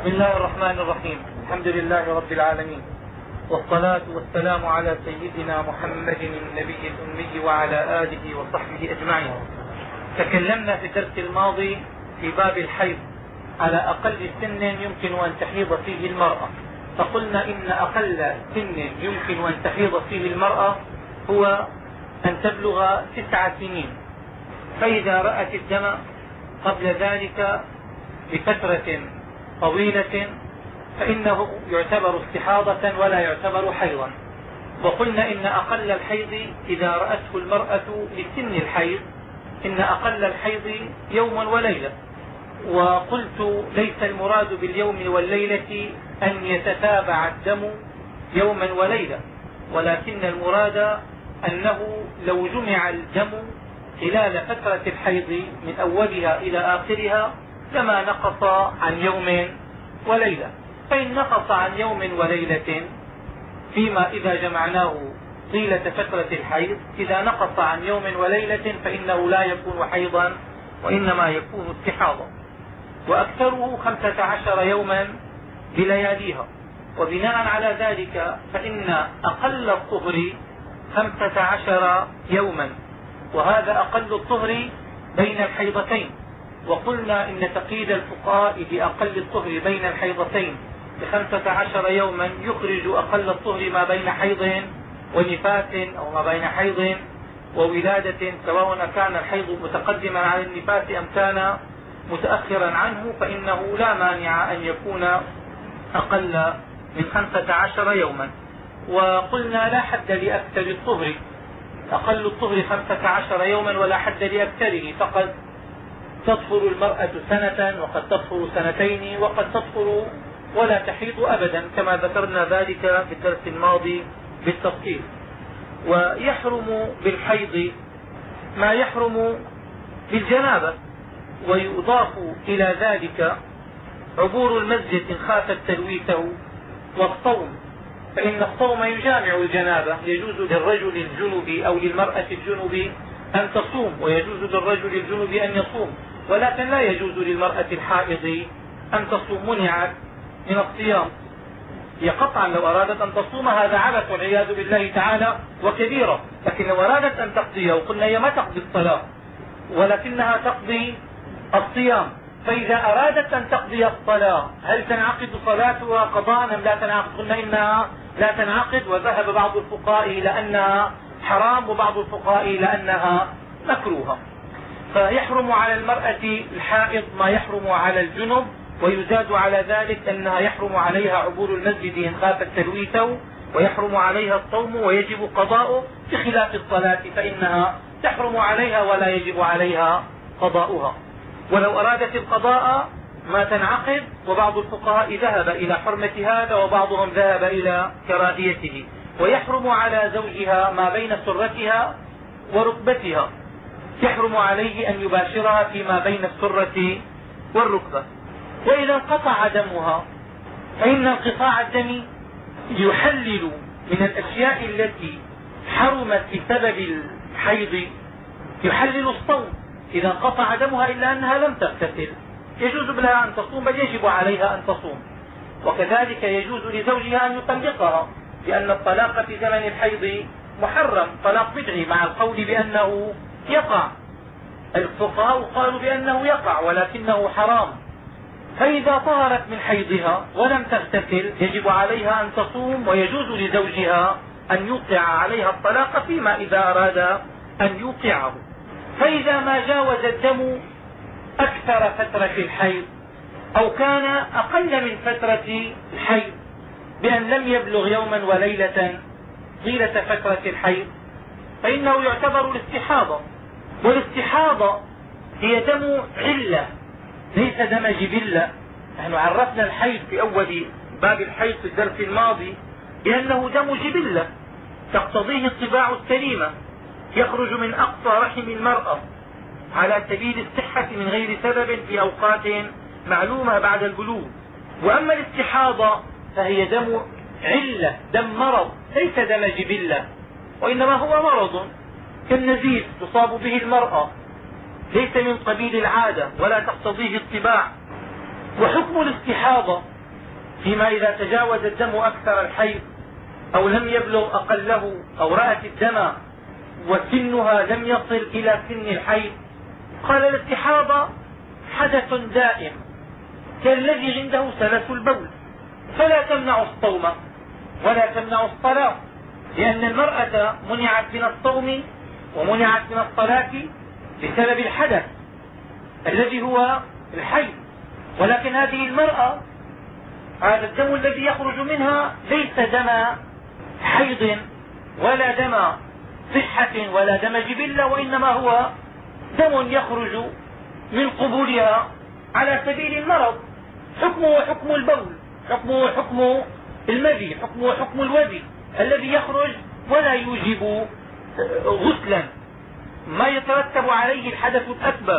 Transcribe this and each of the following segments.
بسم الله الرحمن الرحيم. الحمد لله رب العالمين، والصلاة والسلام على سيدنا محمد النبي الأمي وعلى آله وصحبه أجمعين. تكلمنا في الدرس الماضي في باب الحيض على أقل سن يمكن أن تحيض فيه المرأة، فقلنا إن أقل سن يمكن أن تحيض فيه المرأة هو أن تبلغ 9 سنين، فإذا رأت الدم قبل ذلك بفترة طويلة فإنه يعتبر استحاضة ولا يعتبر حيضا. وقلنا إن أقل الحيض إذا رأته المرأة لسن الحيض إن أقل الحيض يوم وليلة. وقلت ليس المراد باليوم والليلة أن يتتابع الدم يوما وليلة، ولكن المراد أنه لو جمع الدم خلال فترة الحيض من أولها إلى آخرها لما نقص عن يوم وليلة. فإن نقص عن يوم وليلة فيما إذا جمعناه طيلة فترة الحيض، إذا نقص عن يوم وليلة فإنه لا يكون حيضا وإنما يكون استحاضا، وأكثره 15 يوما بلياليها. وبناء على ذلك فإن أقل الطهر 15 يوما، وهذا أقل الطهر بين الحيضتين. وقلنا إن تقييد الفقهاء بأقل الطهر بين الحيضتين ب15 يوما يخرج أقل الطهر ما بين حيض ونفاس أو ما بين حيض وولادة، سواء كان الحيض متقدما على النفاس أم كان متأخرا عنه، فإنه لا مانع أن يكون أقل من 15 يوما. وقلنا لا حد لأكثر الطهر، أقل الطهر 15 يوما ولا حد لأكثره، فقد تطهر المرأة سنة وقد تطهر سنتين وقد تطهر ولا تحيض أبدا، كما ذكرنا ذلك في الدرس الماضي بالتفصيل. ويحرم بالحيض ما يحرم بالجنابة، ويضاف إلى ذلك عبور المسجد إن خافت تلويثه، والصوم، فإن الصوم يجامع الجنابة. يجوز للرجل الجنب أو للمرأة الجنب أن تصوم، ويجوز للرجل الجنب أن يصوم، ولكن لا يجوز للمرأة الحائض أن تصوم، منعت من الصيام. هي قطعا لو أرادت أن تصوم هذا عبث والعياذ بالله تعالى وكبيرة، لكن لو أرادت أن تقضيه، وقلنا هي ما تقضي الصلاة ولكنها تقضي الصيام، فإذا أرادت أن تقضي الصلاة هل تنعقد صلاتها قضاء أم لا تنعقد؟ قلنا إنها لا تنعقد، وذهب بعض الفقهاء إلى أنها حرام وبعض الفقهاء إلى أنها مكروهة. فيحرم على المرأة الحائض ما يحرم على الجنب، ويزاد على ذلك أنها يحرم عليها عبور المسجد إن خافت تلويثه، ويحرم عليها الصوم ويجب قضاؤه، بخلاف الصلاة فإنها تحرم عليها ولا يجب عليها قضاؤها. ولو أرادت القضاء ما تنعقد، وبعض الفقهاء ذهب إلى حرمة هذا وبعضهم ذهب إلى كراهيته. ويحرم على زوجها ما بين سرتها وركبتها، يحرم عليه أن يباشرها فيما بين السرة والركبة. وإذا انقطع دمها فإن انقطاع الدم يحلل من الأشياء التي حرمت بسبب الحيض، يحلل الصوم. إذا انقطع دمها إلا أنها لم تغتسل يجوز لها أن تصوم، بل يجب عليها أن تصوم. وكذلك يجوز لزوجها أن يطلقها، لأن الطلاق في زمن الحيض محرم، طلاق بدعي، مع القول بأنه يقع. الفقهاء قالوا بأنه يقع ولكنه حرام. فإذا طهرت من حيضها ولم تغتسل يجب عليها أن تصوم، ويجوز لزوجها أن يوقع عليها الطلاق فيما إذا أراد أن يوقعه. فإذا ما جاوز الدم أكثر فترة الحيض أو كان أقل من فترة الحيض بأن لم يبلغ يوما وليلة طيلة فترة الحيض، فإنه يعتبر الاستحاضة. والاستحاضة هي دم علة ليس دم جبلة. نحن عرفنا الحيض في أول باب الحيض في الدرس الماضي بأنه دم جبلة تقتضيه الطباع السليمة، يخرج من أقصى رحم المرأة على سبيل الصحة من غير سبب في أوقات معلومة بعد البلوغ. وأما الاستحاضة فهي دم علة، دم مرض، ليس دم جبلة، وإنما هو مرض كالنزيف تصاب به المرأة، ليس من قبيل العادة ولا تقتضيه الطباع. وحكم الاستحاضة فيما إذا تجاوز الدم أكثر الحيض أو لم يبلغ أقله أو رأت الدم وسنها لم يصل إلى سن الحيض. قال الاستحاضة حدث دائم كالذي عنده سلس البول، فلا تمنع الصوم ولا تمنع الصلاة، لأن المرأة منعت من الصوم ومنعت من الصلاة بسبب الحدث الذي هو الحيض. ولكن هذه المرأة هذا الدم الذي يخرج منها ليس دم حيض ولا دم صحة ولا دم جبلة، وإنما هو دم يخرج من قبولها على سبيل المرض. حكمه حكم البول، حكمه حكم المذي، حكمه حكم الوذي الذي يخرج ولا يوجب غسلا، ما يترتب عليه الحدث الأكبر.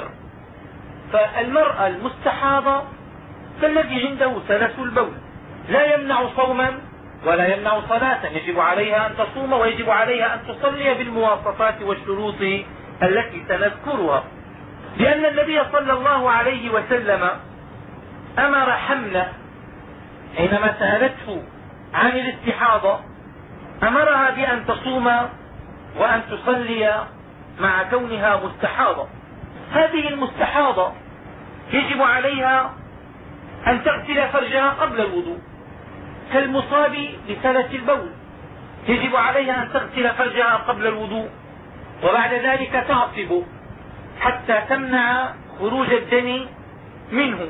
فالمرأة المستحاضة كالذي عنده سلس البول لا يمنع صوما ولا يمنع صلاة، يجب عليها أن تصوم ويجب عليها أن تصلي بالمواصفات والشروط التي سنذكرها، لأن النبي صلى الله عليه وسلم أمر حملة حينما سألته عن الاستحاضة أمرها بأن تصوم وأن تصلي مع كونها مستحاضة. هذه المستحاضة يجب عليها أن تغسل فرجها قبل الوضوء، كالمصاب بسلس البول يجب عليها أن تغسل فرجها قبل الوضوء، وبعد ذلك تعصب حتى تمنع خروج الدم منه،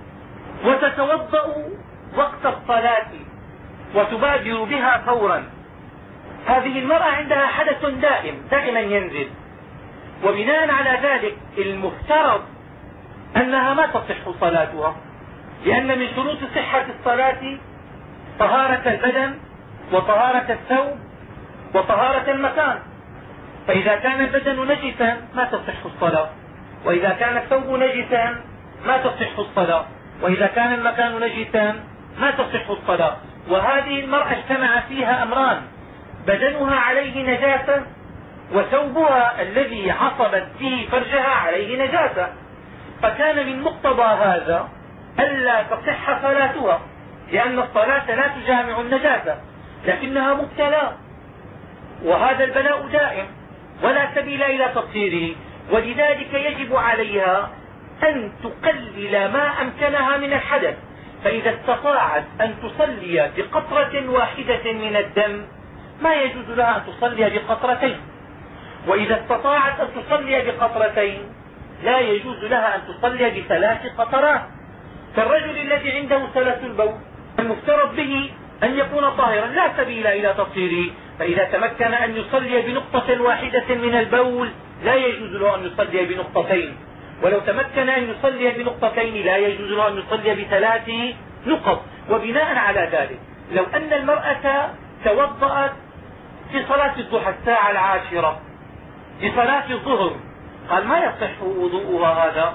وتتوضأ وقت الصلاة وتبادر بها فورا. هذه المرأة عندها حدث دائما ينزل، وبناء على ذلك المفترض أنها ما تصح صلاتها، لأن من شروط صحة الصلاة طهارة البدن وطهارة الثوب وطهارة المكان. فإذا كان البدن نجسا ما تصح الصلاة، وإذا كان الثوب نجسا ما تصح الصلاة، وإذا كان المكان نجسا ما تصح الصلاة. وهذه المرأة اجتمع فيها أمران: بدنها عليه نجاسة، وثوبها الذي عصبت به فرجها عليه نجاسة. فكان من مقتضى هذا ألا تصح صلاتها، لأن الصلاة لا تجامع النجاسة، لكنها مبتلى، وهذا البلاء دائم ولا سبيل إلى تطهيره. ولذلك يجب عليها أن تقلل ما أمكنها من الحدث. فإذا استطاعت أن تصلي بقطرة واحدة من الدم ما يجوز لها أن تصلي بقطرتين، وإذا استطاعت أن تصلي بقطرتين لا يجوز لها أن تصلي بثلاث قطرات. فالرجل الذي عنده سلس البول المفترض به أن يكون طاهرا لا سبيل إلى تطهيره، فإذا تمكن أن يصلي بنقطة واحدة من البول لا يجوز له أن يصلي بنقطتين، ولو تمكن أن يصلي بنقطتين لا يجوز له أن يصلي بثلاث نقط. وبناء على ذلك لو أن المرأة توضأت في صلاة الضحى الساعة 10 لصلاة الظهر، قال ما يصح وضوءها هذا،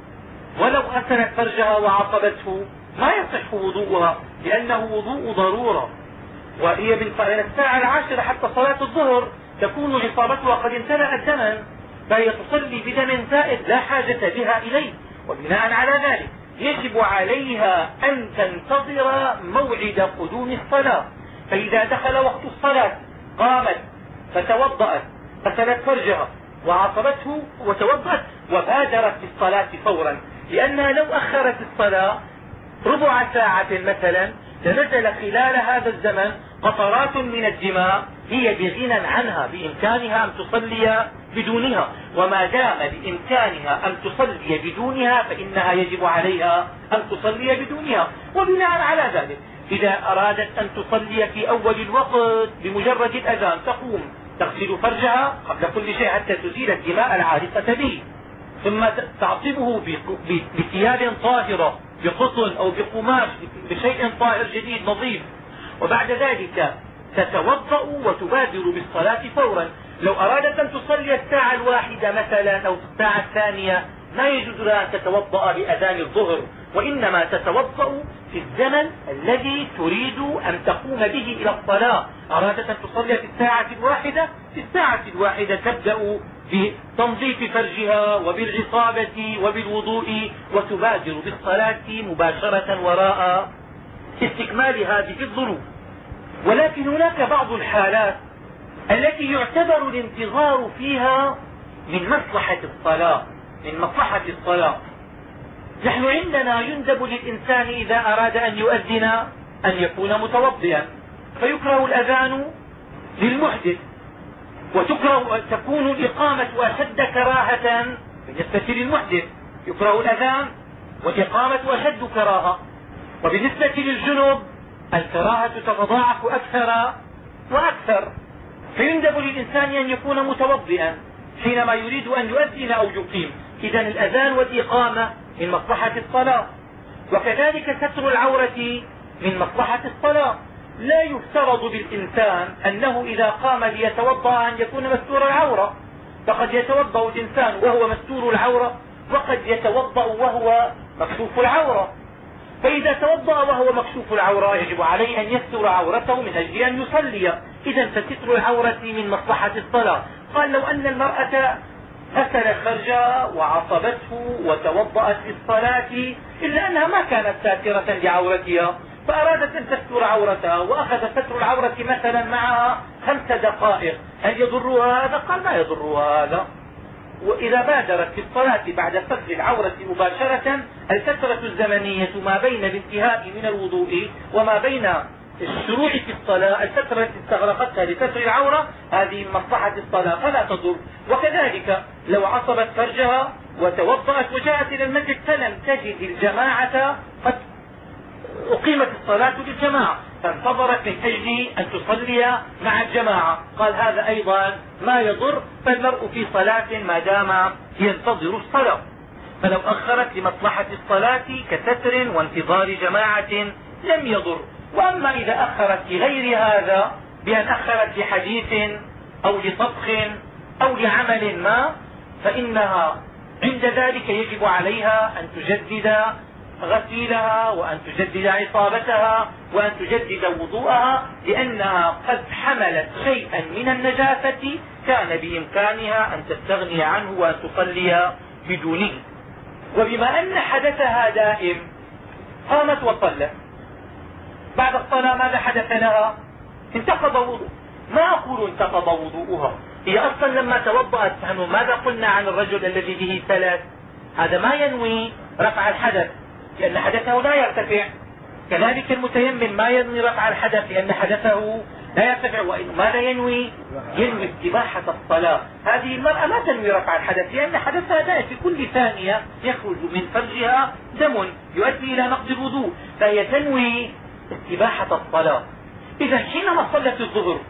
ولو غسلت فرجها وعصبته ما يصح وضوءها، لأنه وضوء ضرورة، وهي من الساعة 10 حتى صلاة الظهر تكون عصابتها قد امتلأت دما، فهي تصلي بدم زائد لا حاجة بها إليه. وبناء على ذلك يجب عليها أن تنتظر موعد قدوم الصلاة، فإذا دخل وقت الصلاة قامت فتوضأت غسلت فرجها وعصبته وتوضأت وبادرت بالصلاة فورا، لأنها لو أخرت الصلاة ربع ساعة مثلا لنزل خلال هذا الزمن قطرات من الدماء هي بغنى عنها، بإمكانها أن تصلي بدونها، وما دام بإمكانها أن تصلي بدونها فإنها يجب عليها أن تصلي بدونها. وبناء على ذلك إذا أرادت أن تصلي في أول الوقت بمجرد الأذان تقوم تغسل فرجها قبل كل شيء حتى تزيل الدماء العالقة به، ثم تعصبه بثياب طاهرة بقطن أو بقماش بشيء طاهر جديد نظيف، وبعد ذلك تتوضأ وتبادر بالصلاة فورا. لو أرادت أن تصلي الساعة 1 مثلا أو الساعة 2 ما يجوز لها أن تتوضأ بأذان الظهر، وإنما تتوضأ في الزمن الذي تريد أن تقوم به إلى الصلاة. أرادت أن تصلي في الساعة 1 في الساعة 1 تبدأ بتنظيف فرجها وبالعصابة وبالوضوء وتبادر بالصلاة مباشرة وراء استكمال هذه الظروف. ولكن هناك بعض الحالات التي يعتبر الانتظار فيها من مصلحة الصلاة نحن عندنا يندب للإنسان إذا أراد أن يؤذن أن يكون متوضئا، فيكره الأذان للمحدث، وتكره أن تكون الإقامة أشد كراهة بالنسبة للمحدث، يكره الأذان والإقامة أشد كراهة. وبالنسبة للجنب الكراهة تتضاعف أكثر وأكثر، فيندب للإنسان أن يكون متوضئا حينما يريد أن يؤذن أو يقيم. إذن الأذان والإقامة من مصلحة الصلاة، وكذلك ستر العورة من مصلحة الصلاة. لا يفترض بالإنسان أنه إذا قام ليتوضا أن يكون مستور العورة، فقد يتوضا الإنسان وهو مستور العورة، وقد يتوضا وهو مكشوف العورة. فإذا توضا وهو مكشوف العورة يجب عليه أن يستر عورته من أجل أن يصلي. إذن فستر العورة من مصلحة الصلاة. قال لو أن المرأة غسلت فرجها وعصبته وتوضأت للصلاة، إلا أنها ما كانت ساترة لعورتها، فأرادت أن تستر عورتها وأخذ ستر العورة مثلا معها 5 دقائق، هل يضرها هذا؟ قال لا يضرها هذا. وإذا بادرت في الصلاة بعد ستر العورة مباشرة، الفترة الزمنية ما بين الانتهاء من الوضوء وما بين الشروع في الصلاة، الفترة التي استغرقتها لستر العورة، هذه من مصلحة الصلاة فلا تضر. وكذلك لو عصبت فرجها وتوضأت وجاءت إلى المسجد فلم تجد الجماعة، قد أقيمت الصلاة للجماعة فانتظرت من أجل أن تصلي مع الجماعة، قال هذا أيضا ما يضر، فالمرء في صلاة ما دام ينتظر الصلاة. فلو أخرت لمصلحة الصلاة كستر وانتظار جماعة لم يضر. وأما إذا أخرت لغير هذا، بأن أخرت لحديث أو لطبخ أو لعمل ما، فإنها عند ذلك يجب عليها أن تجدد غسيلها وأن تجدد عصابتها وأن تجدد وضوءها، لأنها قد حملت شيئا من النجاسة كان بإمكانها أن تستغني عنه وأن تصلي بدونه. وبما أن حدثها دائم قامت وصلت، بعد الصلاة ماذا حدث لها؟ انتقض وضوء. ما أقول انتقض وضوءها، هي أصلا لما توضأت ماذا قلنا عن الرجل الذي به ثلاث؟ هذا ما ينوي رفع الحدث لأن حدثه لا يرتفع. كذلك المتيمم ما ينوي رفع الحدث لأن حدثه لا يرتفع. ماذا ينوي؟ ينوي استباحة الصلاة. هذه المرأة ما تنوي رفع الحدث لأن حدثها دائم، في كل ثانية يخرج من فرجها دم يؤدي إلى نقض الوضوء، فهي تنوي استباحة الصلاة. إذا حينما صلت الظهر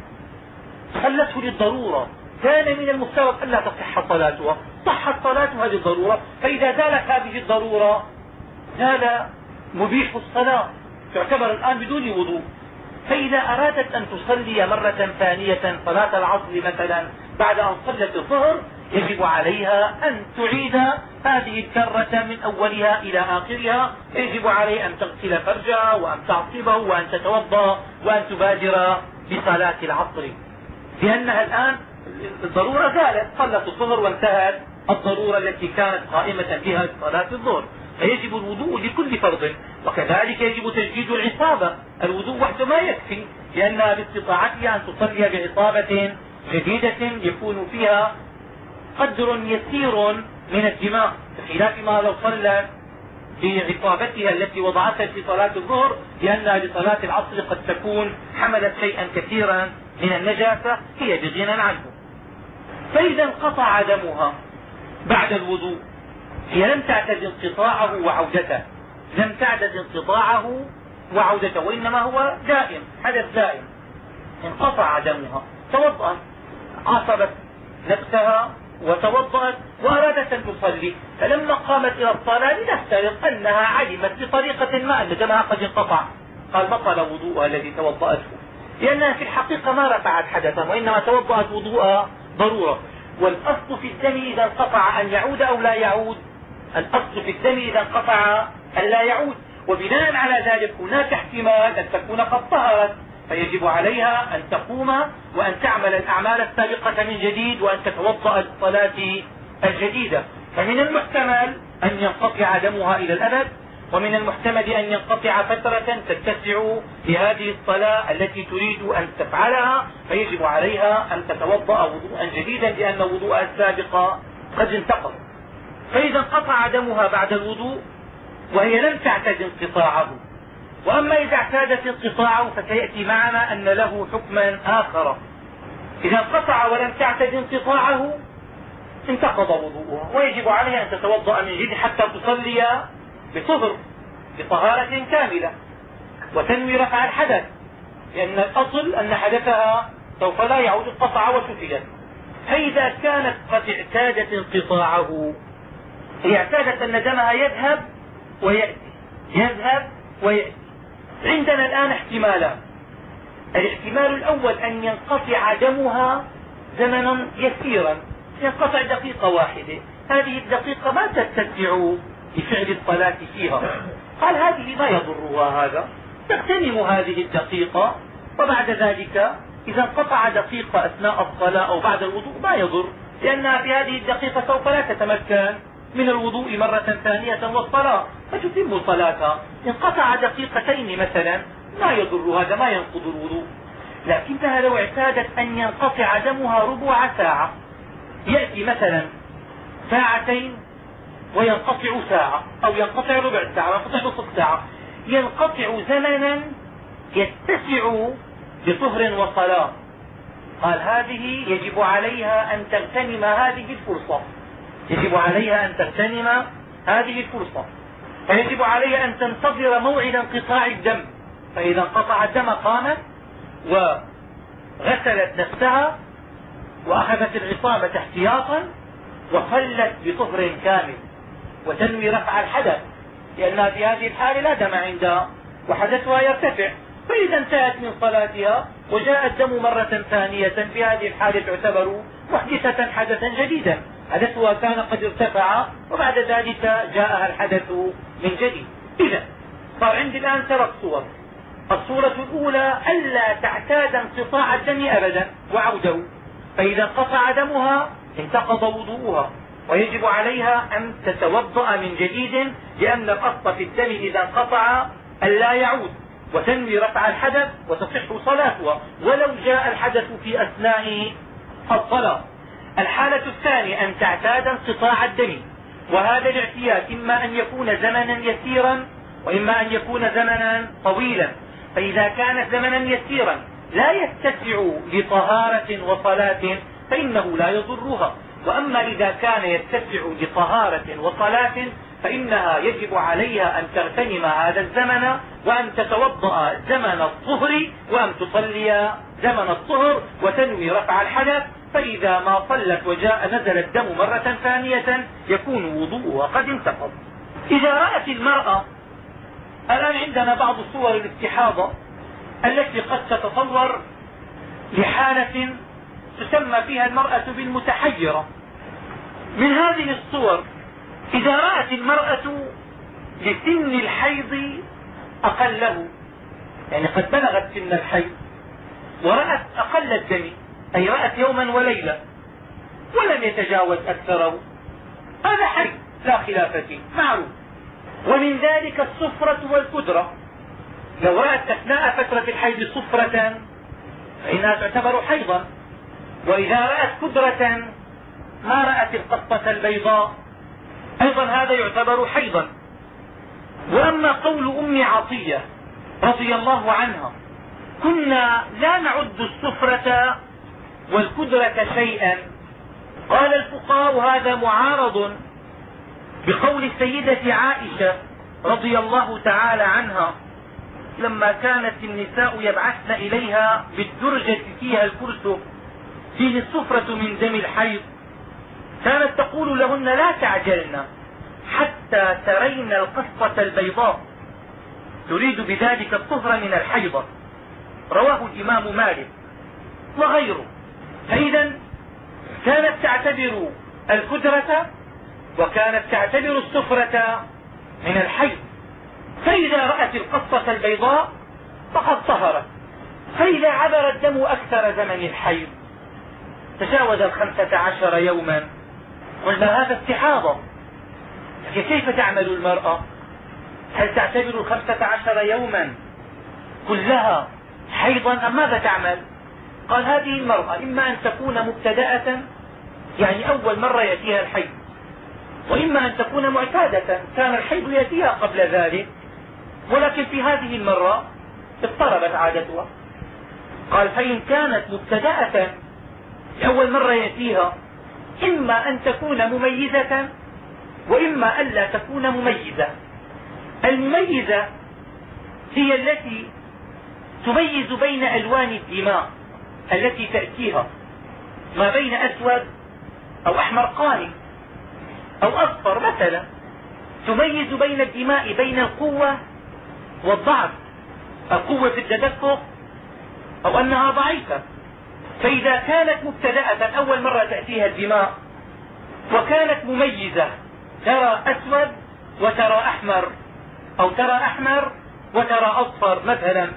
صلته للضرورة، كان من المفترض ألا تصح صلاتها، صحت صلاتها للضرورة، فإذا زالت هذه الضرورة زال مبيح الصلاة، تعتبر الآن بدون وضوء. فإذا أرادت أن تصلي مرة ثانية صلاة العصر مثلا بعد أن صلت الظهر، يجب عليها أن تعيد هذه الكرة من أولها إلى آخرها. يجب عليها أن تغسل فرجها وأن تعصبه وأن تتوضا وأن تبادر بصلاة العصر، لأنها الآن الضرورة زالت، صلت الظهر وانتهت الضرورة التي كانت قائمة بها صلاة الظهر، فيجب الوضوء لكل فرض. وكذلك يجب تجديد العصابة، الوضوء وحده ما يكفي، لأنها باستطاعتها أن تصلي بعصابة جديدة يكون فيها قدر يسير من الدماء، بخلاف ما لو صلت بعصابتها التي وضعتها في صلاة الظهر، لأنها لصلاة العصر قد تكون حملت شيئا كثيرا من النجاسة هي بغنى عنه. فإذا انقطع دمها بعد الوضوء، هي لم تعتد انقطاعه وعودته، لم تعتد انقطاعه وعودته، وإنما هو دائم، حدث دائم. انقطع دمها، توضأت، عصبت نفسها وتوضأت وأرادت أن تصلي، فلما قامت إلى الصلاة لنفترض أنها علمت بطريقة ما أن دمها قد انقطع، قال بطل وضوءها الذي توضأته، لأنها في الحقيقة ما رفعت حدثا وإنما توضأت وضوءها ضرورة. والأصل في الدم إذا انقطع أن يعود أو لا يعود، الأصل في الدم إذا انقطع أن لا يعود، وبناء على ذلك هناك احتمال أن تكون قد طهرت، فيجب عليها أن تقوم وأن تعمل الأعمال السابقة من جديد وأن تتوضأ للصلاة الجديدة. فمن المحتمل أن ينقطع دمها إلى الأبد، ومن المحتمل أن ينقطع فترة تتسع لهذه الصلاة التي تريد أن تفعلها، فيجب عليها أن تتوضأ وضوءا جديدا لأن وضوءها السابق قد انتقض. فإذا انقطع دمها بعد الوضوء وهي لم تعتد انقطاعه. وأما إذا اعتادت انقطاعه فسيأتي معنا أن له حكما آخر. إذا انقطع ولم تعتد انقطاعه انتقض وضوءها ويجب عليها أن تتوضأ من جديد حتى تصلي بطهر بطهارة كاملة وتنوي رفع الحدث، لأن الأصل أن حدثها سوف لا يعود، انقطع وشفيت. فإذا كانت قد اعتادت انقطاعه، هي اعتادت أن دمها يذهب ويأتي يذهب ويأتي. عندنا الآن احتمالان. الاحتمال الأول أن ينقطع دمها زمنا يسيرا، ينقطع دقيقة واحدة، هذه الدقيقة ما تتسع لفعل الصلاة فيها. قال هذه ما يضرها، هذا تغتنم هذه الدقيقة، وبعد ذلك إذا انقطع دقيقة أثناء الصلاة أو بعد الوضوء ما يضر، لأنها في هذه الدقيقة سوف لا تتمكن من الوضوء مرة ثانية والصلاة فتتم صلاتها. انقطع دقيقتين مثلا ما يضر، هذا ما ينقض الوضوء. لكنها لو اعتادت أن ينقطع دمها ربع ساعة، يأتي مثلا ساعتين وينقطع ساعة، أو ينقطع ربع ساعة وينقطع نصف ساعة، ينقطع زمنا يتسع بطهر وصلاة. قال هذه يجب عليها أن تغتنم هذه الفرصة، يجب عليها أن تغتنم هذه الفرصة، فيجب عليها أن تنتظر موعد انقطاع الدم. فإذا انقطع الدم قامت وغسلت نفسها وأخذت العصابة احتياطا وصلت بطهر كامل وتنوي رفع الحدث، لأنها في هذه الحالة لا دم عندها وحدثها يرتفع. فإذا انتهت من صلاتها وجاء الدم مرة ثانية، في هذه الحالة تعتبر محدثة حدثا جديدا، حدثها كان قد ارتفع وبعد ذلك جاءها الحدث من جديد. إذا صار عندي الآن 3 صور. الصورة الأولى ألا تعتاد انقطاع الدم أبدا وعوده، فإذا انقطع دمها انتقض وضوءها ويجب عليها أن تتوضأ من جديد، لأن الأصل في الدم إذا انقطع أن لا يعود، وتنوي رفع الحدث وتصح صلاتها ولو جاء الحدث في أثناء الصلاة. الحالة الثانية أن تعتاد انقطاع الدم، وهذا الاعتياد إما أن يكون زمنا يسيرا وإما أن يكون زمنا طويلا. فإذا كانت زمنا يسيرا لا يتسع لطهارة وصلاة فإنه لا يضرها، وأما إذا كان يتسع لطهارة وصلاة فإنها يجب عليها أن تغتنم هذا الزمن وأن تتوضأ زمن الطهر وأن تصلي زمن الطهر وتنوي رفع الحدث. فإذا ما صلت وجاء نزل الدم مرة ثانية يكون وضوءها قد انتقض. إذا رأت المرأة، الآن عندنا بعض صور الاستحاضة التي قد تتصور لحالة تسمى فيها المرأة بالمتحيرة. من هذه الصور إذا رأت المرأة لسن الحيض أقله، يعني قد بلغت سن الحيض ورأت أقل الدم، أي رأت يوما وليلة ولم يتجاوز أكثره، هذا حيض لا خلاف فيه معروف. ومن ذلك الصفرة والكدرة، لو رأت أثناء فترة الحيض صفرة فإنها تعتبر حيضا، وإذا رأت كدرة ما رأت القطة البيضاء أيضا هذا يعتبر حيضا. وأما قول أم عطية رضي الله عنها كنا لا نعد الصفرة والكدرة شيئا، قال الفقهاء هذا معارض بقول السيدة عائشة رضي الله تعالى عنها لما كانت النساء يبعثن إليها بالدرجة فيها الكرسف فيه الصفرة من دم الحيض، كانت تقول لهن لا تعجلن حتى ترين القصة البيضاء، تريد بذلك الطهر من الحيضة. رواه الإمام مالك وغيره. فإذا كانت تعتبر الكدرة وكانت تعتبر الصفرة من الحيض، فإذا رأت القصة البيضاء فقد طهرت. فإذا عبر الدم أكثر زمن الحيض تجاوز 15 يوما قلنا هذا استحاضة، كيف تعمل المرأة؟ هل تعتبر 15 يوما كلها حيضا أم ماذا تعمل؟ قال هذه المرأة إما أن تكون مبتدأة، يعني أول مرة يأتيها الحيض، وإما أن تكون معتادة، كان الحيض يأتيها قبل ذلك ولكن في هذه المرة اضطربت عادتها. قال فإن كانت مبتدأة لأول مرة يأتيها إما أن تكون مميزة وإما ألا تكون مميزة. المميزة هي التي تميز بين ألوان الدماء التي تأتيها، ما بين أسود أو أحمر قاني أو أصفر مثلا، تميز بين الدماء بين القوة والضعف، القوة في التدفق أو أنها ضعيفة. فإذا كانت مبتدأة أول مرة تأتيها الدماء وكانت مميزة، ترى أسود وترى أحمر، أو ترى أحمر وترى أصفر مثلا،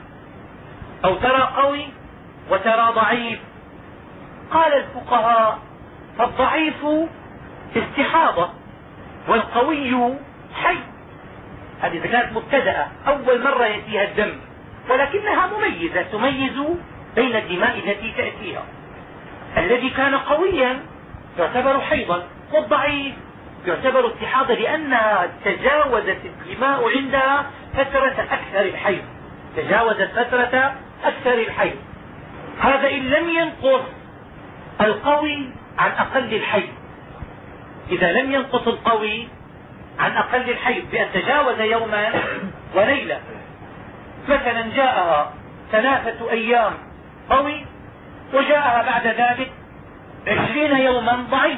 أو ترى قوي وترى ضعيف، قال الفقهاء فالضعيف استحاضة والقوي حي. هذه إذا كانت مبتدأة أول مرة يأتيها الدم ولكنها مميزة، تميز بين الدماء التي تأتيها. الذي كان قويا يعتبر حيضا، والضعيف يعتبر استحاضة لأنها تجاوزت الدماء عندها فترة أكثر الحيض، تجاوزت فترة أكثر الحيض. هذا إن لم ينقص القوي عن أقل الحيض. إذا لم ينقص القوي عن أقل الحيض بأن تجاوز يوما وليلة، مثلا جاءها 3 أيام قوي وجاءها بعد ذلك 20 يوما ضعيف،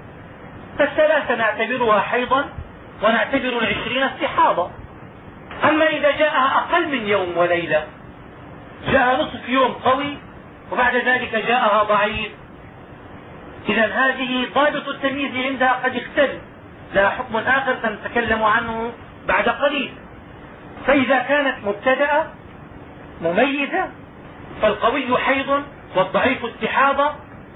فالثلاثة نعتبرها حيضا ونعتبر 20 استحاضة. أما إذا جاءها أقل من يوم وليلة، جاء نصف يوم قوي وبعد ذلك جاءها ضعيف، إذا هذه ضابط التمييز عندها قد اختل، لها حكم آخر سنتكلم عنه بعد قليل. فإذا كانت مبتدأة مميزة فالقوي حيض والضعيف استحاضة،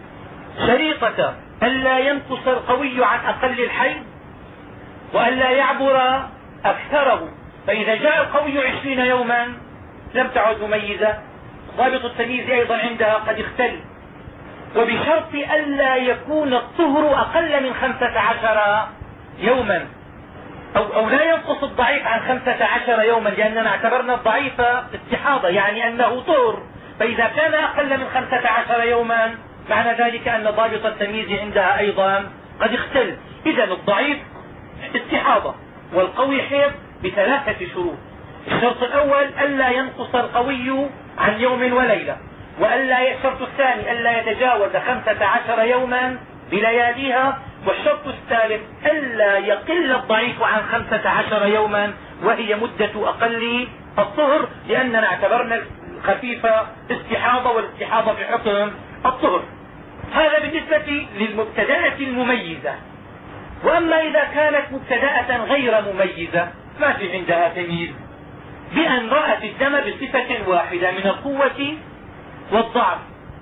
شريطة ألا ينقص القوي عن أقل الحيض وألا يعبر أكثره. فإذا جاء القوي 20 يوما لم تعد مميزة، ضابط التمييز أيضا عندها قد اختل، وبشرط ألا يكون الطهر أقل من 15 يوما، أو لا ينقص الضعيف عن 15 يوما، لأننا اعتبرنا الضعيف استحاضة يعني أنه طهر. فإذا كان أقل من 15 يوما معنى ذلك أن ضابط التمييز عندها أيضا قد اختل. إذا الضعيف استحاضة والقوي حيض ب3 شروط. الشرط الأول ألا ينقص القوي عن يوم وليلة، الشرط الثاني ألا يتجاوز 15 يوما بلياليها، والشرط الثالث ألا يقل الضعيف عن 15 يوما وهي مدة أقل الطهر، لأننا اعتبرنا الخفيفة استحاضة والاستحاضة في حكم الطهر. هذا بالنسبة للمبتدأة المميزة. وأما إذا كانت مبتدأة غير مميزة ما في عندها تمييز، بأن رأت الدم بصفة واحدة من القوة والضعف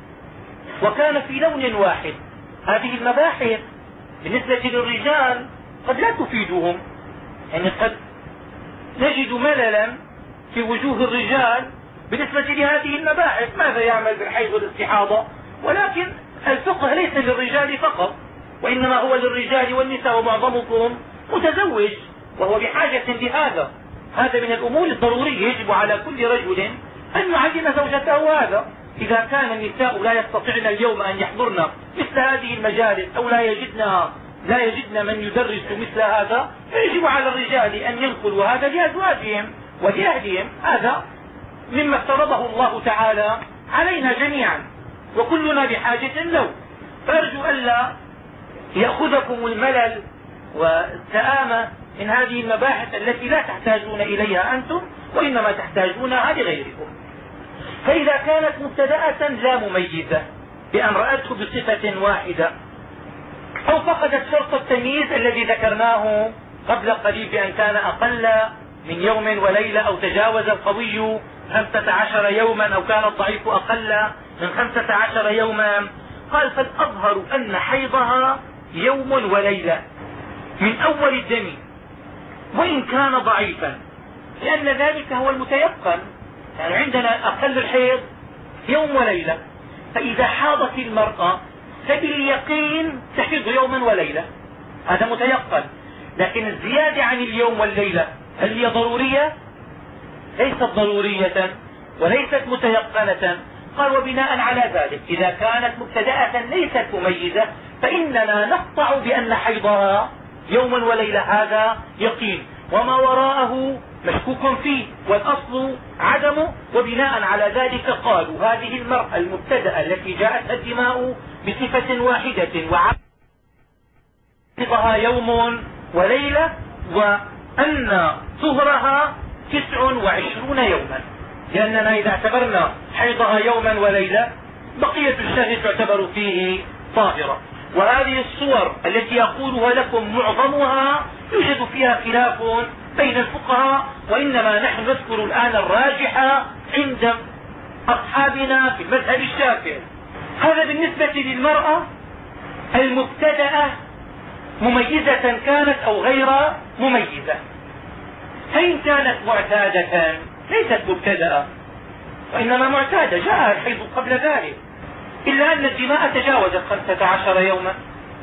وكان في لون واحد. هذه المباحث بالنسبة للرجال قد لا تفيدهم، يعني قد نجد مللا في وجوه الرجال بالنسبة لهذه المباحث، ماذا يعمل بالحيض والاستحاضة؟ ولكن الفقه ليس للرجال فقط، وإنما هو للرجال والنساء، ومعظمكم متزوج وهو بحاجة لهذا. هذا من الأمور الضرورية، يجب على كل رجل أن يعلم زوجته هذا. إذا كان النساء لا يستطعن اليوم أن يحضرن مثل هذه المجالس أو لا يجدن من يدرس مثل هذا، فيجب على الرجال أن ينقلوا هذا لأزواجهم ولأهلهم. هذا مما افترضه الله تعالى علينا جميعا وكلنا بحاجة له. فأرجو ألا يأخذكم الملل والسآمة من هذه المباحث التي لا تحتاجون إليها أنتم وإنما تحتاجونها لغيركم. فإذا كانت مبتدأة لا مميزة بأن رأته بصفة واحدة، أو فقدت شرط التمييز الذي ذكرناه قبل قليل بأن كان أقل من يوم وليلة، أو تجاوز القوي 15 يوما، أو كان الضعيف أقل من 15 يوما، قال فالأظهر أن حيضها يوم وليلة من أول الدم وإن كان ضعيفا، لأن ذلك هو المتيقن. يعني عندنا أقل الحيض يوم وليلة، فإذا حاضت المرأة فباليقين تحيض يوما وليلة، هذا متيقن. لكن الزيادة عن اليوم والليلة هل هي ضرورية؟ ليست ضرورية وليست متيقنة. قال وبناء على ذلك إذا كانت مبتدأة ليست مميزة فإننا نقطع بأن حيضها يوما وليلة، هذا يقين، وما وراءه مشكوك فيه والأصل عدمه. وبناء على ذلك قالوا هذه المرأة المبتدأة التي جاءتها الدماء بصفة واحدة وحيضها يوم وليلة، وأن طهرها 29 يوما، لأننا إذا اعتبرنا حيضها يوما وليلة بقية الشهر تعتبر فيه طاهرة. وهذه الصور التي أقولها لكم معظمها يوجد فيها خلاف بين الفقهاء، وإنما نحن نذكر الآن الراجح عند أصحابنا في المذهب الشافعي. هذا بالنسبة للمرأة المبتدأة مميزة كانت أو غير مميزة. فإن كانت معتادة ليست مبتدأة وإنما معتادة، جاء الحيض قبل ذلك، إلا أن الدماء تجاوزت 15 يوما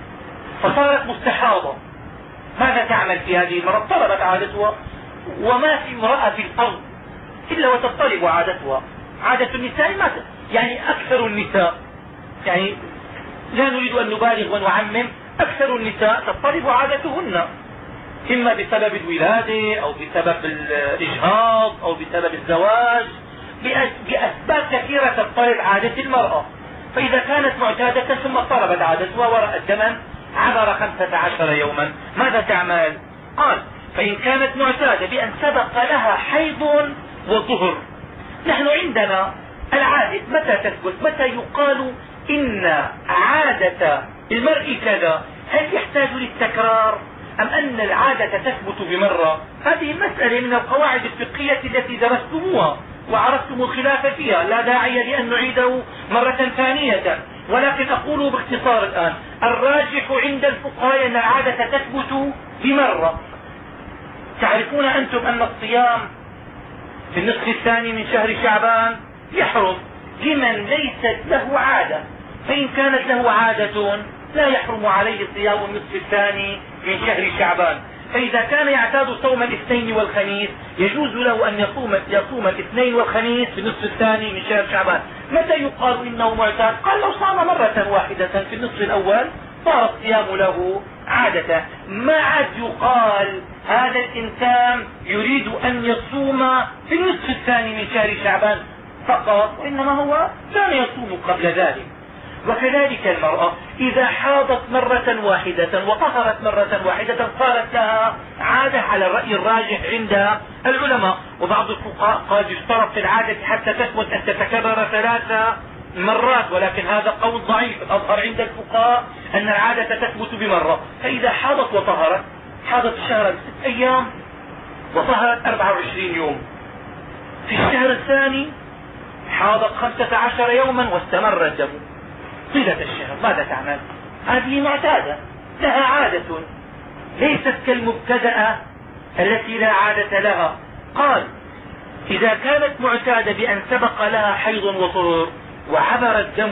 فصارت مستحاضة، ماذا تعمل في هذه المرأة؟ اضطربت عادتها، وما في امرأة في الأرض إلا وتضطرب عادتها. عادة النساء يعني أكثر النساء، يعني لا نريد أن نبالغ ونعمم، أكثر النساء تضطرب عادتهن، إما بسبب الولادة أو بسبب الإجهاض أو بسبب الزواج، بأسباب كثيرة تضطرب عادة المرأة. فإذا كانت معتادة ثم اضطربت عادتها ورأت دما عبر 15 يوما ماذا تعمل؟ قال فإن كانت معتادة بأن سبق لها حيض وطهر. نحن عندنا العادة متى تثبت؟ متى يقال إن عادة المرء كذا؟ هل يحتاج للتكرار أم أن العادة تثبت بمرة؟ هذه مسألة من القواعد الفقهية التي درستموها وعرفتم الخلاف فيها، لا داعي لأن نعيده مرة ثانية، ولكن أقول باختصار الآن الراجح عند الفقهاء أن العادة تثبت بمرة. تعرفون أنتم أن الصيام في النصف الثاني من شهر شعبان يحرم لمن ليست له عادة، فإن كانت له عادة لا يحرم عليه صيام النصف الثاني من شهر شعبان. فإذا كان يعتاد صوم الاثنين والخميس يجوز له أن يصوم الاثنين والخميس في النصف الثاني من شهر شعبان. متى يقال إنه معتاد؟ قال لو صام مرة واحدة في النصف الأول صار الصيام له عادة. ما عاد يقال هذا الإنسان يريد أن يصوم في النصف الثاني من شهر شعبان فقط، وإنما هو كان يصوم قبل ذلك. وكذلك المرأة إذا حاضت مرة واحدة وطهرت مرة واحدة صارت لها عادة على الرأي الراجح عند العلماء. وبعض الفقهاء قد يشترط في العادة حتى تثبت أن تتكرر 3 مرات، ولكن هذا قول ضعيف. الأظهر عند الفقهاء أن العادة تثبت بمرة. فإذا حاضت وطهرت، حاضت الشهر ب6 أيام وطهرت 24 يوم، في الشهر الثاني حاضت 15 يوما واستمر الدم طيلة الشهر، ماذا تعمل؟ هذه معتادة لها عادة ليست كالمبتدأة التي لا عادة لها. قال إذا كانت معتادة بأن سبق لها حيض وطهر وعبر الدم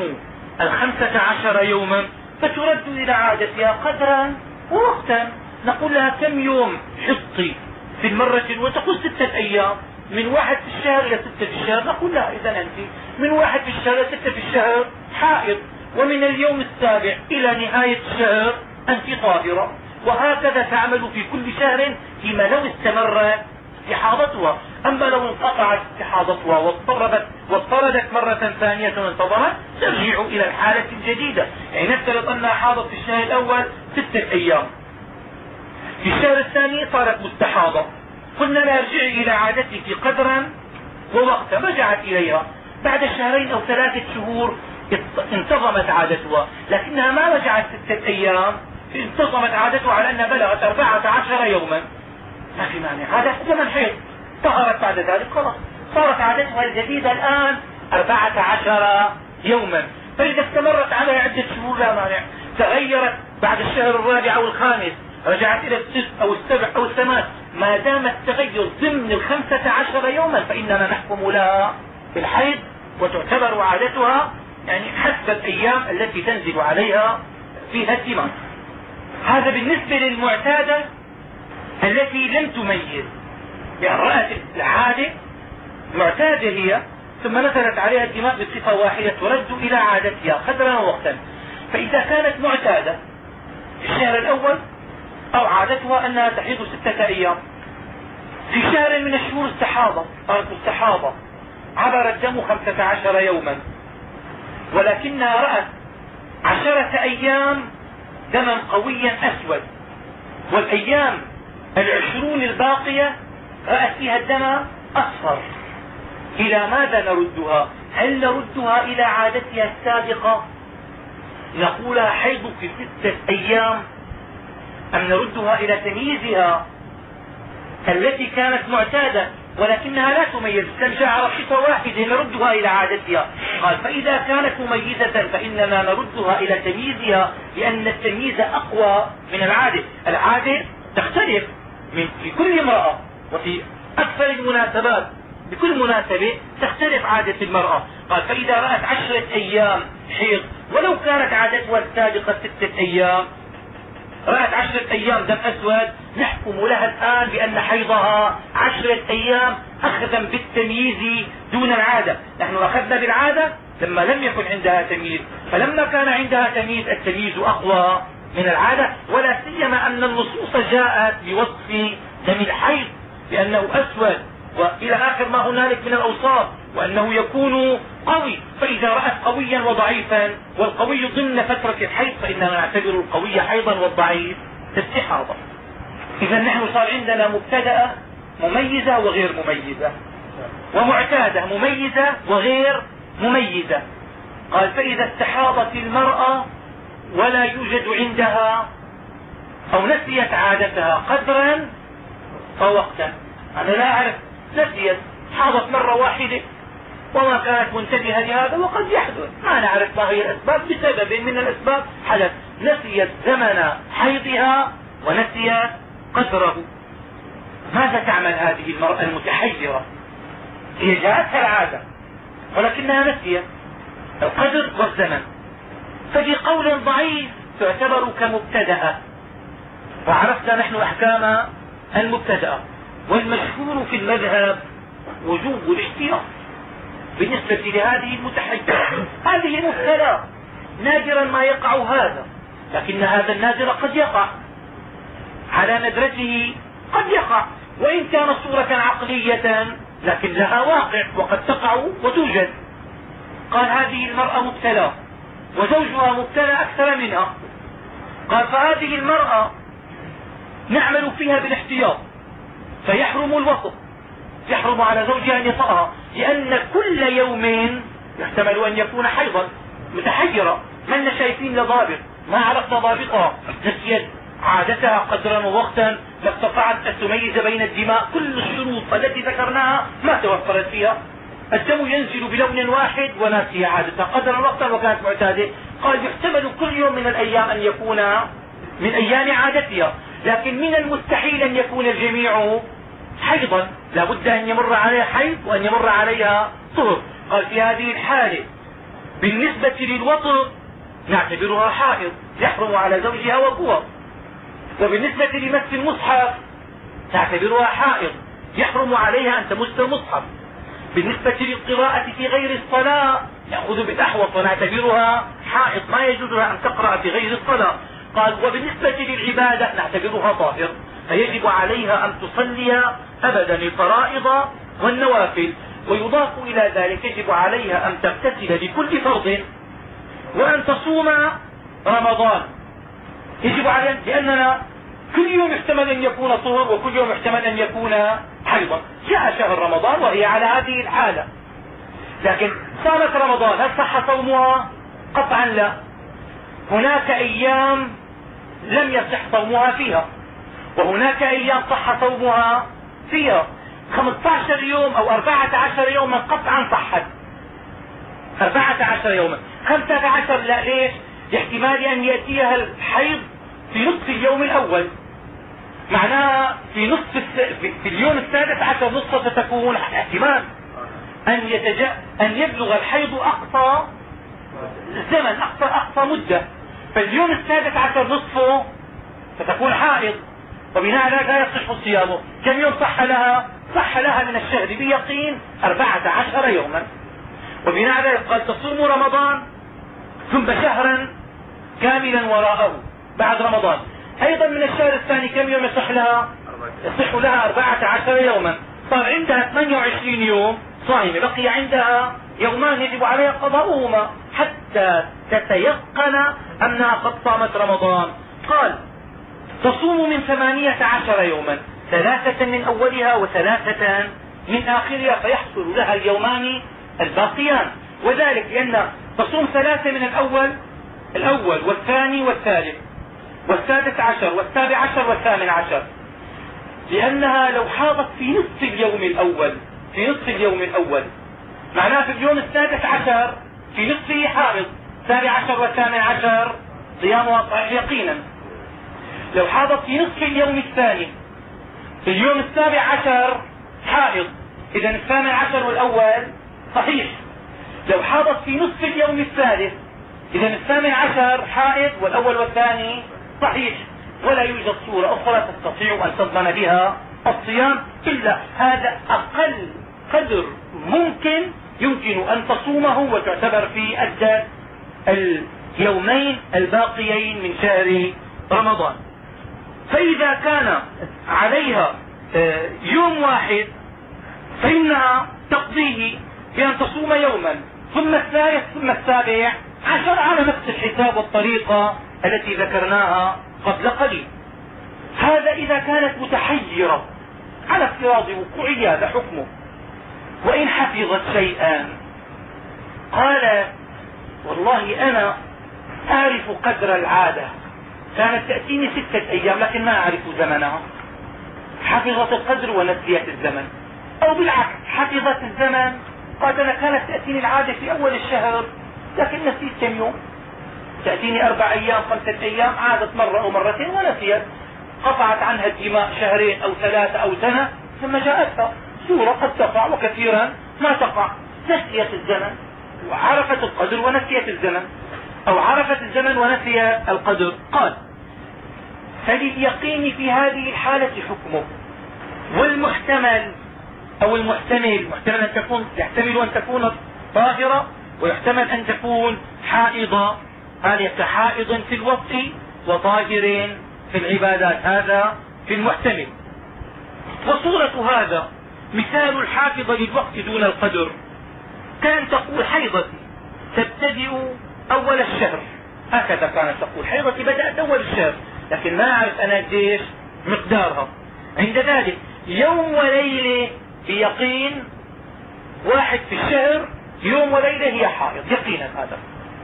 15 يوما فترد إلى عادتها قدرا ووقتا. نقول لها كم يوم حطي في المرة، وتقول 6 أيام، من 1 في الشهر إلى 6 في الشهر. نقول لها إذا أنت من 1 في الشهر إلى 6 في الشهر حائض، ومن اليوم السابع إلى نهاية الشهر أنت طاهرة. وهكذا تعمل في كل شهر فيما لو استمرت استحاضتها. أما لو انقطعت استحاضتها واضطردت مرة ثانية وانتظمت ترجع إلى الحالة الجديدة. يعني نفترض أنها حاضت في الشهر الأول 6 أيام، في الشهر الثاني صارت مستحاضة، قلنا لا ارجعي إلى عادتك قدرا ووقتا، رجعت إليها بعد 2 أو 3 شهور انتظمت عادتها، لكنها ما رجعت 6 أيام، انتظمت عادتها على أنها بلغت 14 يوما، ما في مانع، هذا زمن حيض، طهرت بعد ذلك خلاص صارت عادتها الجديدة الآن 14 يوما. فإذا استمرت على عدة شهور لا مانع، تغيرت بعد الشهر الرابع أو الخامس رجعت إلى 6 أو 7 أو 8 ما دام التغير ضمن 15 يوما فإننا نحكم لها بالحيض، وتعتبر عادتها يعني حسب الأيام التي تنزل عليها فيها الدماء. هذا بالنسبة للمعتادة التي لم تميز، يعني رأت العادة معتادة هي، ثم نزلت عليها الدماء بصفة واحدة ترد إلى عادتها قدرا ووقتا. فإذا كانت معتادة في الشهر الأول أو عادتها أنها تحيض 6 أيام، في شهر من الشهور استحاضة عبر الدم 15 يوما، ولكنها رأت 10 أيام دما قويا أسود، والأيام 20 الباقية رأت فيها الدم أصفر، إلى ماذا نردها؟ هل نردها إلى عادتها السابقة نقولها حيض في 6 أيام، أم نردها إلى تمييزها التي كانت معتادة ولكنها لا تميز، لم جاء صفة واحدة نردها إلى عادتها؟ قال فإذا كانت مميزة فإننا نردها إلى تمييزها، لأن التمييز أقوى من العادة. العادة تختلف في كل امرأة وفي أكثر المناسبات، بكل مناسبة تختلف عادة المرأة. قال فإذا رأت 10 أيام حيض ولو كانت عادتها السابقة 6 أيام، رأت 10 أيام دم أسود، نحكم لها الآن بأن حيضها 10 أيام أخذا بالتمييز دون العادة. نحن أخذنا بالعادة لما لم يكن عندها تمييز، فلما كان عندها تمييز التمييز أقوى من العادة، ولا سيما أن النصوص جاءت بوصف دم الحيض بأنه أسود وإلى آخر ما هنالك من الأوصاف، وأنه يكون قوي. فإذا رأت قويا وضعيفا، والقوي ضمن فترة الحيض، فإننا نعتبر القوي حيضا والضعيف استحاضة. إذا نحن صار عندنا مبتدأة مميزة وغير مميزة، ومعتادة مميزة وغير مميزة. قال فإذا استحاضت المرأة ولا يوجد عندها أو نسيت عادتها قدرا فوقتا، أنا لا أعرف، نسيت، حاضت مرة واحدة وما كانت منتبهة لهذا، وقد يحدث ما نعرف ما هي الأسباب، بسبب من الأسباب حدث، نسيت زمن حيضها ونسيت قدره. ماذا تعمل هذه المرأة المتحيرة؟ هي جاءتها العادة ولكنها نسيت القدر والزمن، ففي قول ضعيف تعتبر كمبتدأة، وعرفنا نحن أحكام المبتدأة. والمشهور في المذهب وجوب الاحتياط بالنسبة لهذه المتحيرة. هذه مبتلى، نادرا ما يقع هذا، لكن هذا النادر قد يقع، على ندرته قد يقع، وإن كان صورة عقلية لكن لها واقع وقد تقع وتوجد. قال هذه المرأة مبتلى وزوجها مبتلى أكثر منها، قال فهذه المرأة نعمل فيها بالاحتياط، فيحرم الوطء، يحرم على زوجها ان يطأها، لأن كل يوم يحتمل أن يكون حيضا. متحيرة، من شايفين لضابط، ما عرفنا ضابطها، نسيت عادتها قدرا ووقتا، ما استطاعت أن تميز بين الدماء، كل الشروط التي ذكرناها ما توفرت فيها، الدم ينزل بلون واحد وناسي عادتها قدرا ووقتا وكانت معتادة. قال يحتمل كل يوم من الأيام أن يكون من أيام عادتها، لكن من المستحيل أن يكون الجميع حيضا، لا بد أن يمر عليها حيض وأن يمر عليها طهر. قال في هذه الحالة بالنسبة للوطء نعتبرها حائض، يحرم على زوجها وقوة، وبالنسبة لمس المصحف نعتبرها حائض، يحرم عليها أن تمس المصحف. بالنسبة للقراءة في غير الصلاة نأخذ بالأحوط ونعتبرها حائض، ما يجوز لها أن تقرأ في غير الصلاة. قال وبالنسبة للعبادة نعتبرها طاهر، فيجب عليها أن تصلي أبدا الفرائض والنوافل، ويضاف إلى ذلك يجب عليها أن تغتسل لكل فرض، وأن تصوم رمضان يجب عليها، لأننا كل يوم يحتمل أن يكون طهر وكل يوم يحتمل أن يكون حيضا. جاء شهر رمضان وهي على هذه الحالة، لكن صامت رمضان هل صح صومها؟ قطعا لا، هناك أيام لم يصح صومها فيها، وهناك أيام صح صومها فيها. 15 يوم أو 14 يوما قطعا صحت، 14 يوما. 15 لا، ليش؟ لاحتمال أن يأتيها الحيض في نصف اليوم الأول، معناها في اليوم السادس عشر نصفه ستكون احتمال أن يبلغ الحيض أقصى الزمن، أقصى مدة. فاليوم السادس عشر نصفه ستكون حائض، وبناء على ذلك لا يصح صيامه. كم يوم صح لها؟ صح لها من الشهر بيقين 14 يوما. وبناء على ذلك قال تصوم رمضان ثم شهرا كاملا وراءه بعد رمضان. أيضا من الشهر الثاني كم يوم يصح لها؟ يصح لها 14 يوما. صار عندها 28 يوم صائمة، بقي عندها يومان يجب عليها قضاؤهما حتى تتيقن أنها قد صامت رمضان. قال تصوم من 18 يوما، 3 من أولها و3 من آخرها، فيحصل لها اليومان الباقيان. وذلك لأن تصوم 3 من الأول والثاني والثالث والسادس عشر والسابع عشر والثامن عشر، لأنها لو حاضت في نصف اليوم الأول معناها في اليوم السادس عشر في نصفه حائض، السابع عشر والثامن عشر صيامها صحيح يقينا. لو حاضت في نصف اليوم الثاني في اليوم السابع عشر حائض، إذا الثامن عشر والأول صحيح. لو حاضت في نصف اليوم الثالث، إذا الثامن عشر حائض والأول والثاني صحيح. ولا يوجد صورة أخرى تستطيع أن تضمن بها الصيام إلا هذا أقل قدر يمكن أن تصومه وتعتبر في عدة اليومين الباقيين من شهر رمضان. فإذا كان عليها يوم واحد فإنها تقضيه بأن تصوم يوما ثم الثالث ثم السابع عشر على نفس الحساب والطريقة التي ذكرناها قبل قليل. هذا إذا كانت متحيرة على افتراض وقوعها هذا حكمه. وإن حفظت شيئا قال والله أنا أعرف قدر العادة، كانت تأتيني 6 أيام لكن ما أعرف زمنها، حفظت القدر ونسيت الزمن. أو بالعكس حفظت الزمن، قالت أنا كانت تأتيني العادة في أول الشهر لكن نسيت كم يوم، تأتيني 4 أيام 5 أيام، عادت مرة أو مرتين ونسيت، قطعت عنها الدماء 2 أو 3 أو سنة، ثم جاءتها صورة قد تقع وكثيرا ما تقع، نسيت الزمن وعرفت القدر ونسيت الزمن، أو عرفت الزمن ونسيت القدر. قال فلليقين في هذه الحالة حكمه. والمحتمل أو المحتمل يحتمل أن تكون طاهرة ويحتمل أن تكون حائضة، هذه حائض في الوطء وطاهر في العبادات، هذا في المحتمل. وصورة هذا مثال الحافظ للوقت دون القدر كان تقول حيضتي تبتدئ أول الشهر، هكذا كانت تقول حيضتي بدأت أول الشهر لكن ما أعرف أنا قديش مقدارها. عند ذلك يوم وليلة بيقين واحد في الشهر، يوم وليلة هي حائض يقينا هذا.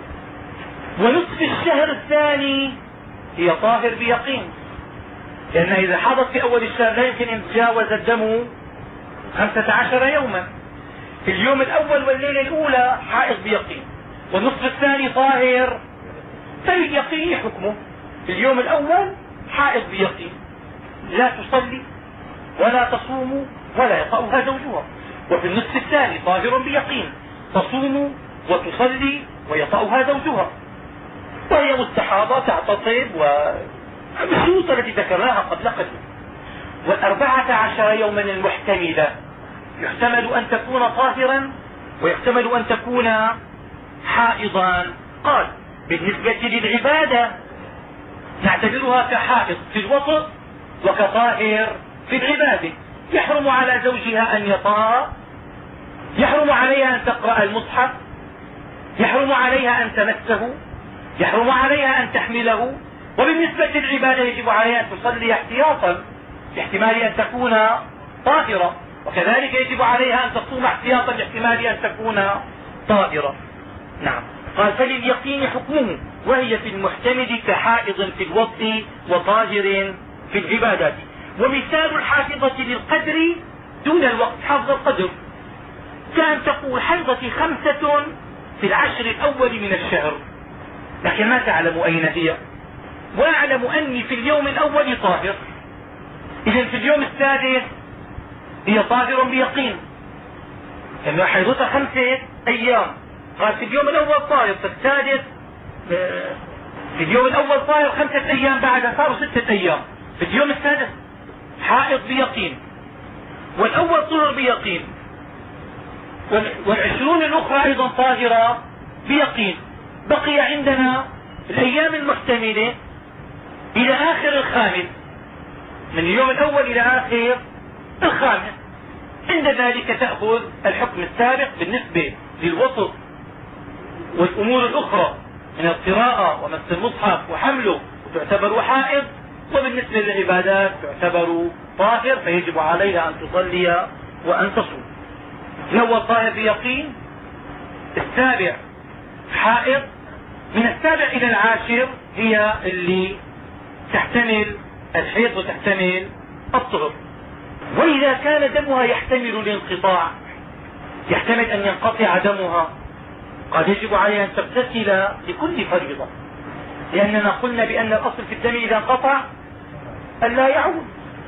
ونصف الشهر الثاني هي طاهر بيقين، لأنها إذا حاضت في أول الشهر لا يمكن أن تجاوز الدم 15 يوما. في اليوم الأول والليلة الأولى حائض بيقين، والنصف الثاني طاهر، فاليقين حكمه. في اليوم الأول حائض بيقين لا تصلي ولا تصوم ولا يطأها زوجها، وفي النصف الثاني طاهر بيقين تصوم وتصلي ويطأها زوجها، وهي مستحاضة تعتطب والشروط التي ذكرناها قبل قليل. وال14 يوما المحتملة يحتمل أن تكون طاهرا ويحتمل أن تكون حائضا. قال بالنسبة للعبادة نعتبرها كحائض في الوطء وكطاهر في العبادة. يحرم على زوجها أن يطأ، يحرم عليها أن تقرأ المصحف، يحرم عليها أن تمسه، يحرم عليها أن تحمله. وبالنسبة للعبادة يجب عليها أن تصلي احتياطا لاحتمال أن تكون طاهرة، وكذلك يجب عليها أن تصوم احتياطا لاحتمال أن تكون طاهرة. نعم. قال فلليقين حكمه، وهي في المحتمل كحائض في الوطء وطاهر في العبادات. ومثال الحافظة للقدر دون الوقت حافظ القدر كان تقول حيضتي 5 في العشر الأول من الشهر، لكن ما تعلم أين هي، واعلم أني في اليوم الأول طاهر، إذا في اليوم السادس هي طاهر بيقين، لأنه حيضتها 5 أيام. قال في اليوم الأول طاهر، في السادس في اليوم الأول طاهر 5 أيام، بعدها صاروا 6 أيام. في اليوم السادس حائض بيقين، والأول طهر بيقين، والعشرون الأخرى أيضا طاهرة بيقين. بقي عندنا الأيام المحتملة إلى آخر الخامس، من اليوم الأول إلى آخر الخامس. عند ذلك تأخذ الحكم السابق بالنسبة للوسط والأمور الأخرى من القراءة ومس المصحف وحمله تعتبر حائض، وبالنسبة للعبادات تعتبر طاهر، فيجب عليها أن تصلي وأن تصوم. الأول طاهر بيقين، السابع حائض، من السابع إلى العاشر هي اللي تحتمل الحيض وتحتمل الطهر. وإذا كان دمها يحتمل الانقطاع، يحتمل أن ينقطع دمها، قد يجب عليها أن تغتسل لكل فريضة، لأننا قلنا بأن الأصل في الدم إذا انقطع أن لا يعود.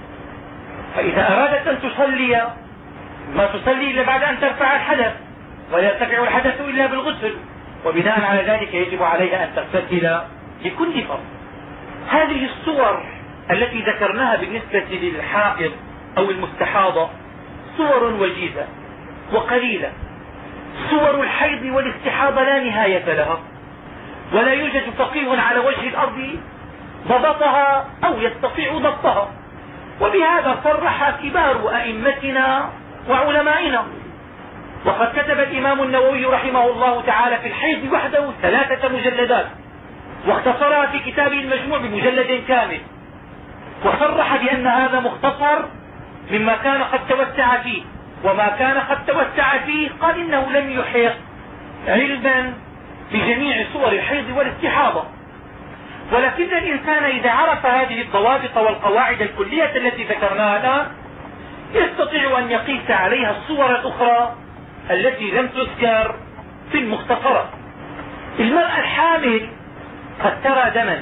فإذا أرادت أن تصلي ما تصلي إلا بعد أن ترفع الحدث، ولا يرتفع الحدث إلا بالغسل، وبناء على ذلك يجب عليها أن تغتسل لكل فرض. هذه الصور التي ذكرناها بالنسبة للحائض أو المستحاضة صور وجيزة وقليلة. صور الحيض والاستحاضة لا نهاية لها، ولا يوجد فقيه على وجه الأرض ضبطها أو يستطيع ضبطها، وبهذا صرح كبار أئمتنا وعلمائنا. وقد كتب الإمام النووي رحمه الله تعالى في الحيض وحده 3 مجلدات، واختصرها في كتابه المجموع بمجلد كامل، وصرح بأن هذا مختصر مما كان قد توسع فيه، وما كان قد توسع فيه قال إنه لم يحيط علما بجميع صور الحيض والاستحاضة. ولكن الإنسان إذا عرف هذه الضوابط والقواعد الكلية التي ذكرناها الآن يستطيع أن يقيس عليها الصور الأخرى التي لم تذكر في المختصرات. المرأة الحامل قد ترى دما،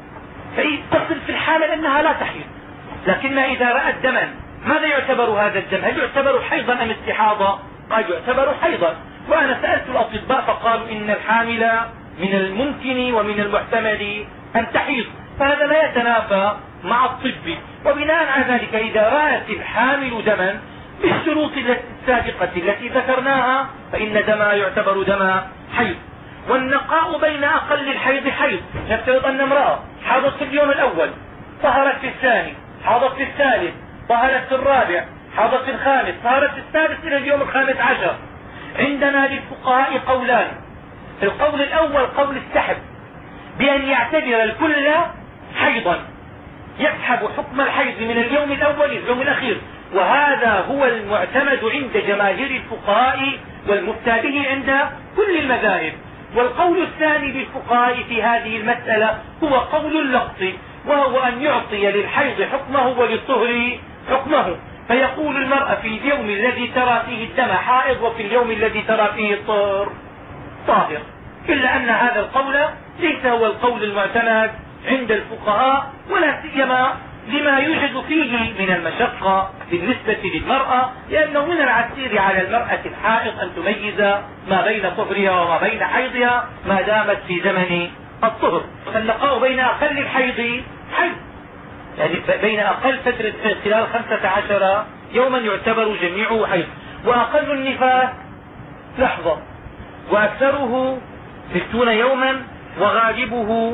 تصل في الحالة أنها لا تحيض، لكنها إذا رأت دما ماذا يعتبر هذا الدم؟ هل يعتبر حيضا أم استحاضة؟ قال يعتبر حيضا. وأنا سألت الأطباء فقالوا إن الحامل من الممكن ومن المحتمل أن تحيض، فهذا لا يتنافى مع الطب. وبناء على ذلك إذا رأت الحامل دما بالشروط السابقة التي ذكرناها فإن دمها يعتبر دم حيض. والنقاء بين أقل الحيض حيض، نفترض أن امرأة حاضت في اليوم الأول، طهرت في الثاني، حاضت في الثالث، طهرت في الرابع، حاضت في الخامس، طهرت في السادس إلى اليوم ال15. عندنا للفقهاء قولان. القول الأول قول السحب، بأن يعتبر الكل حيضا، يسحب حكم الحيض من اليوم الأول إلى اليوم الأخير، وهذا هو المعتمد عند جماهير الفقهاء والمفتى به عند كل المذاهب. والقول الثاني للفقهاء في هذه المسألة هو قول اللقط، وهو أن يعطي للحيض حكمه وللطهر حكمه، فيقول المرأة في اليوم الذي ترى فيه الدم حائض، وفي اليوم الذي ترى فيه الطهر طاهر. إلا أن هذا القول ليس هو القول المعتمد عند الفقهاء، ولا سيما لما يوجد فيه من المشقة بالنسبة للمرأة، لأنه من العسير على المرأة الحائض أن تميز ما بين طهرها وما بين حيضها ما دامت في زمن الطهر. فالنقاء بين أقل الحيض حيض، يعني بين أقل فترة خلال 15 يوما يعتبر جميعه حيض، وأقل النفاس لحظة، وأكثره 60 يوما، وغالبه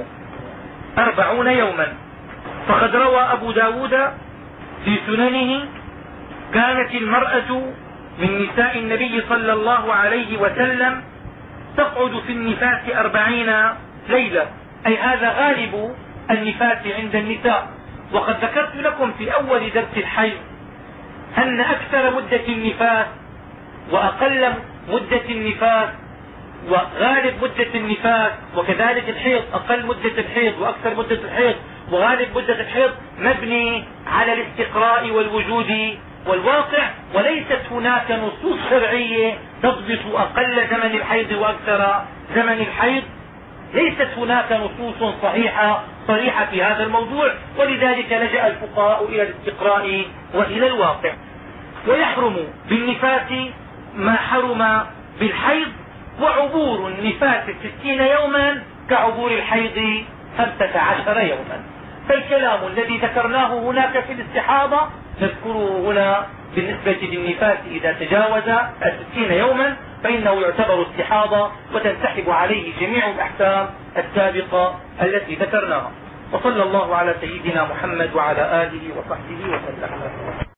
40 يوما. فقد روى أبو داود في سننه: كانت المرأة من نساء النبي صلى الله عليه وسلم تقعد في النفاس 40 ليلة، أي هذا غالب النفاس عند النساء. وقد ذكرت لكم في أول درس الحيض أن أكثر مدة النفاس وأقل مدة النفاس وغالب مدة النفاس، وكذلك الحيض أقل مدة الحيض وأكثر مدة الحيض وغالب مدة الحيض، مبني على الاستقراء والوجود والواقع، وليست هناك نصوص شرعية تضبط أقل زمن الحيض وأكثر زمن الحيض ليست هناك نصوص صريحة في هذا الموضوع، ولذلك لجأ الفقهاء إلى الاستقراء وإلى الواقع. ويحرم بالنفاس ما حرم بالحيض، وعبور النفاس 60 يوما كعبور الحيض 15 يوما. فالكلام الذي ذكرناه هناك في الاستحاضة نذكره هنا بالنسبة للنفاس إذا تجاوز 60 يوما فإنه يعتبر استحاضة وتنسحب عليه جميع الأحكام السابقة التي ذكرناها. وصلى الله على سيدنا محمد وعلى آله وصحبه وسلم.